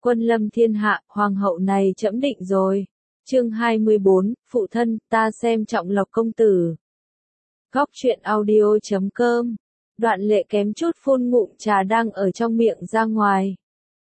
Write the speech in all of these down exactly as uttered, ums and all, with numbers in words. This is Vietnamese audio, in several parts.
Quân lâm thiên hạ, hoàng hậu này trẫm định rồi. Chương hai mươi bốn, phụ thân, ta xem trọng Lộc công tử. Góc truyện audio chấm com. Đoạn Lệ kém chút phun ngụm trà đang ở trong miệng ra ngoài.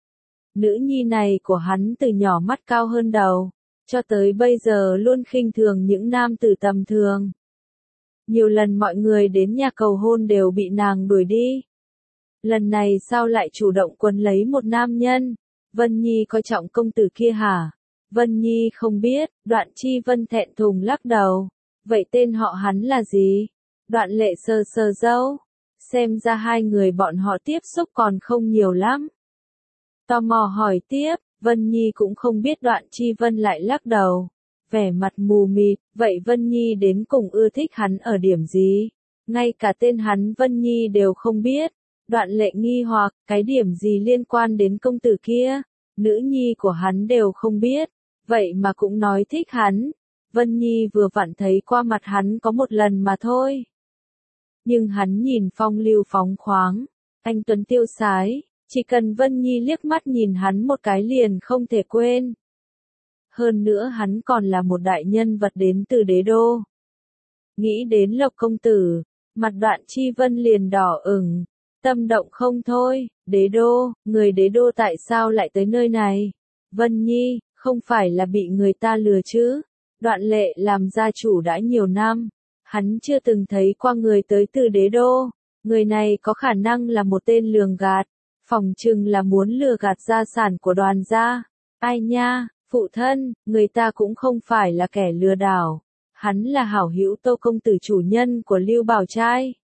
Nữ nhi này của hắn từ nhỏ mắt cao hơn đầu, cho tới bây giờ luôn khinh thường những nam tử tầm thường. Nhiều lần mọi người đến nhà cầu hôn đều bị nàng đuổi đi. Lần này sao lại chủ động quấn lấy một nam nhân? Vân Nhi coi trọng công tử kia hả? Vân Nhi không biết. Đoạn Chi Vân thẹn thùng lắc đầu. Vậy tên họ hắn là gì? Đoạn Lệ sờ sờ râu. Xem ra hai người bọn họ tiếp xúc còn không nhiều lắm. Tò mò hỏi tiếp, Vân Nhi cũng không biết Đoạn Chi Vân lại lắc đầu. Vẻ mặt mù mịt, vậy Vân Nhi đến cùng ưa thích hắn ở điểm gì? Ngay cả tên hắn Vân Nhi đều không biết. Đoạn Lệ nghi hoặc, cái điểm gì liên quan đến công tử kia? Nữ nhi của hắn đều không biết, vậy mà cũng nói thích hắn. Vân Nhi vừa vặn thấy qua mặt hắn có một lần mà thôi. Nhưng hắn nhìn phong lưu phóng khoáng, anh tuấn tiêu sái, chỉ cần Vân Nhi liếc mắt nhìn hắn một cái liền không thể quên. Hơn nữa hắn còn là một đại nhân vật đến từ đế đô. Nghĩ đến Lộc công tử, mặt Đoạn Chi Vân liền đỏ ửng. Tâm động không thôi, đế đô, người đế đô tại sao lại tới nơi này? Vân Nhi, không phải là bị người ta lừa chứ? Đoạn Lệ làm gia chủ đã nhiều năm, hắn chưa từng thấy qua người tới từ đế đô. Người này có khả năng là một tên lường gạt, phỏng chừng là muốn lừa gạt gia sản của Đoàn gia. Ai nha, phụ thân, người ta cũng không phải là kẻ lừa đảo. Hắn là hảo hữu Tô công tử chủ nhân của Lưu Bảo Trai.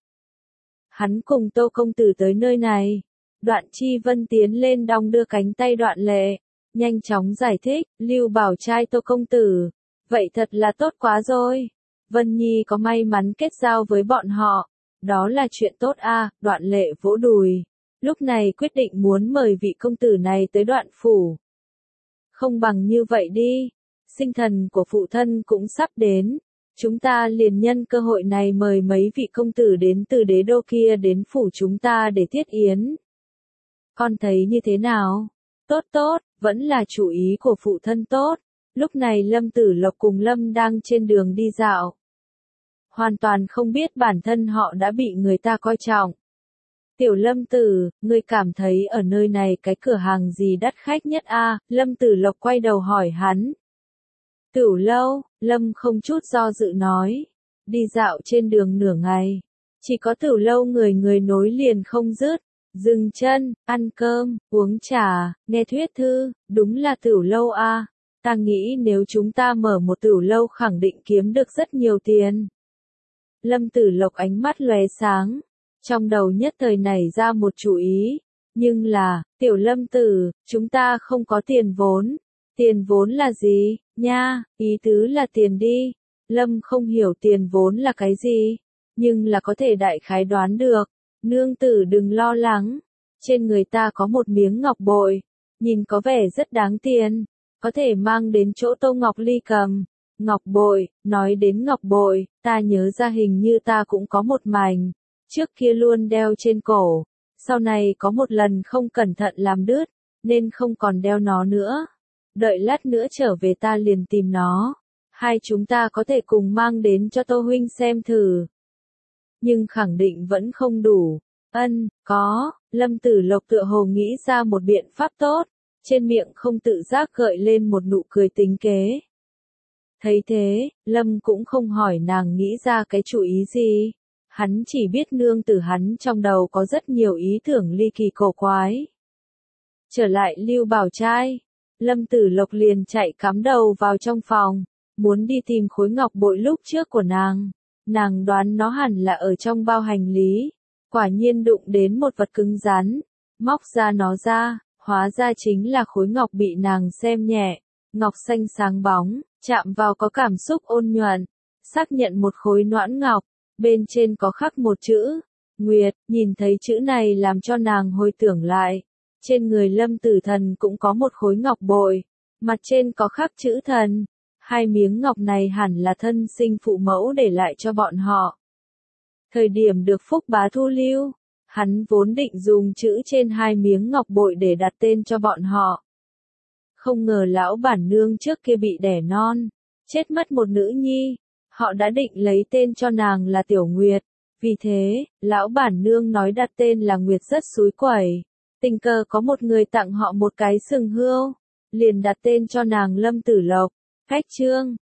Hắn cùng Tô công tử tới nơi này. Đoạn Chi Vân tiến lên đong đưa cánh tay Đoạn Lệ, nhanh chóng giải thích, Lưu Bảo Trai Tô công tử, vậy thật là tốt quá rồi. Vân Nhi có may mắn kết giao với bọn họ, đó là chuyện tốt a. À, Đoạn Lệ vỗ đùi, lúc này quyết định muốn mời vị công tử này tới Đoạn phủ. Không bằng như vậy đi, sinh thần của phụ thân cũng sắp đến. Chúng ta liền nhân cơ hội này mời mấy vị công tử đến từ đế đô kia đến phủ chúng ta để thiết yến. Con thấy như thế nào? Tốt tốt, vẫn là chủ ý của phụ thân tốt. Lúc này Lâm Tử Lộc cùng Lâm đang trên đường đi dạo. Hoàn toàn không biết bản thân họ đã bị người ta coi trọng. Tiểu Lâm Tử, ngươi cảm thấy ở nơi này cái cửa hàng gì đắt khách nhất a? À? Lâm Tử Lộc quay đầu hỏi hắn. Tửu lâu, Lâm không chút do dự nói. Đi dạo trên đường nửa ngày. Chỉ có tửu lâu người người nối liền không dứt. Dừng chân, ăn cơm, uống trà, nghe thuyết thư, đúng là tửu lâu a. À. Ta nghĩ nếu chúng ta mở một tửu lâu khẳng định kiếm được rất nhiều tiền. Lâm Tử Lộc ánh mắt lóe sáng. Trong đầu nhất thời nảy ra một chủ ý. Nhưng là, Tiểu Lâm Tử, chúng ta không có tiền vốn. Tiền vốn là gì, nha, ý tứ là tiền đi. Lâm không hiểu tiền vốn là cái gì, nhưng là có thể đại khái đoán được. Nương tử đừng lo lắng, trên người ta có một miếng ngọc bội, nhìn có vẻ rất đáng tiền, có thể mang đến chỗ Tô Ngọc Ly cầm. Ngọc bội, nói đến ngọc bội, ta nhớ ra hình như ta cũng có một mảnh, trước kia luôn đeo trên cổ, sau này có một lần không cẩn thận làm đứt, nên không còn đeo nó nữa. Đợi lát nữa trở về ta liền tìm nó. Hai chúng ta có thể cùng mang đến cho Tô huynh xem thử. Nhưng khẳng định vẫn không đủ. Ân, có, Lâm Tử Lộc tựa hồ nghĩ ra một biện pháp tốt. Trên miệng không tự giác gợi lên một nụ cười tính kế. Thấy thế, Lâm cũng không hỏi nàng nghĩ ra cái chủ ý gì. Hắn chỉ biết nương tử hắn trong đầu có rất nhiều ý tưởng ly kỳ cổ quái. Trở lại Lưu Bảo Trai. Lâm Tử Lộc liền chạy cắm đầu vào trong phòng, muốn đi tìm khối ngọc bội lúc trước của nàng. Nàng đoán nó hẳn là ở trong bao hành lý. Quả nhiên đụng đến một vật cứng rắn, móc ra nó ra, hóa ra chính là khối ngọc bị nàng xem nhẹ. Ngọc xanh sáng bóng, chạm vào có cảm xúc ôn nhuận. Xác nhận một khối noãn ngọc, bên trên có khắc một chữ, Nguyệt, nhìn thấy chữ này làm cho nàng hồi tưởng lại. Trên người Lâm Tử Thần cũng có một khối ngọc bội, mặt trên có khắc chữ thần. Hai miếng ngọc này hẳn là thân sinh phụ mẫu để lại cho bọn họ. Thời điểm được Phúc Bá thu lưu, hắn vốn định dùng chữ trên hai miếng ngọc bội để đặt tên cho bọn họ. Không ngờ lão bản nương trước kia bị đẻ non, chết mất một nữ nhi, họ đã định lấy tên cho nàng là Tiểu Nguyệt. Vì thế, lão bản nương nói đặt tên là Nguyệt rất xúi quẩy. Tình cờ có một người tặng họ một cái sừng hươu, liền đặt tên cho nàng Lâm Tử Lộc. Cách chương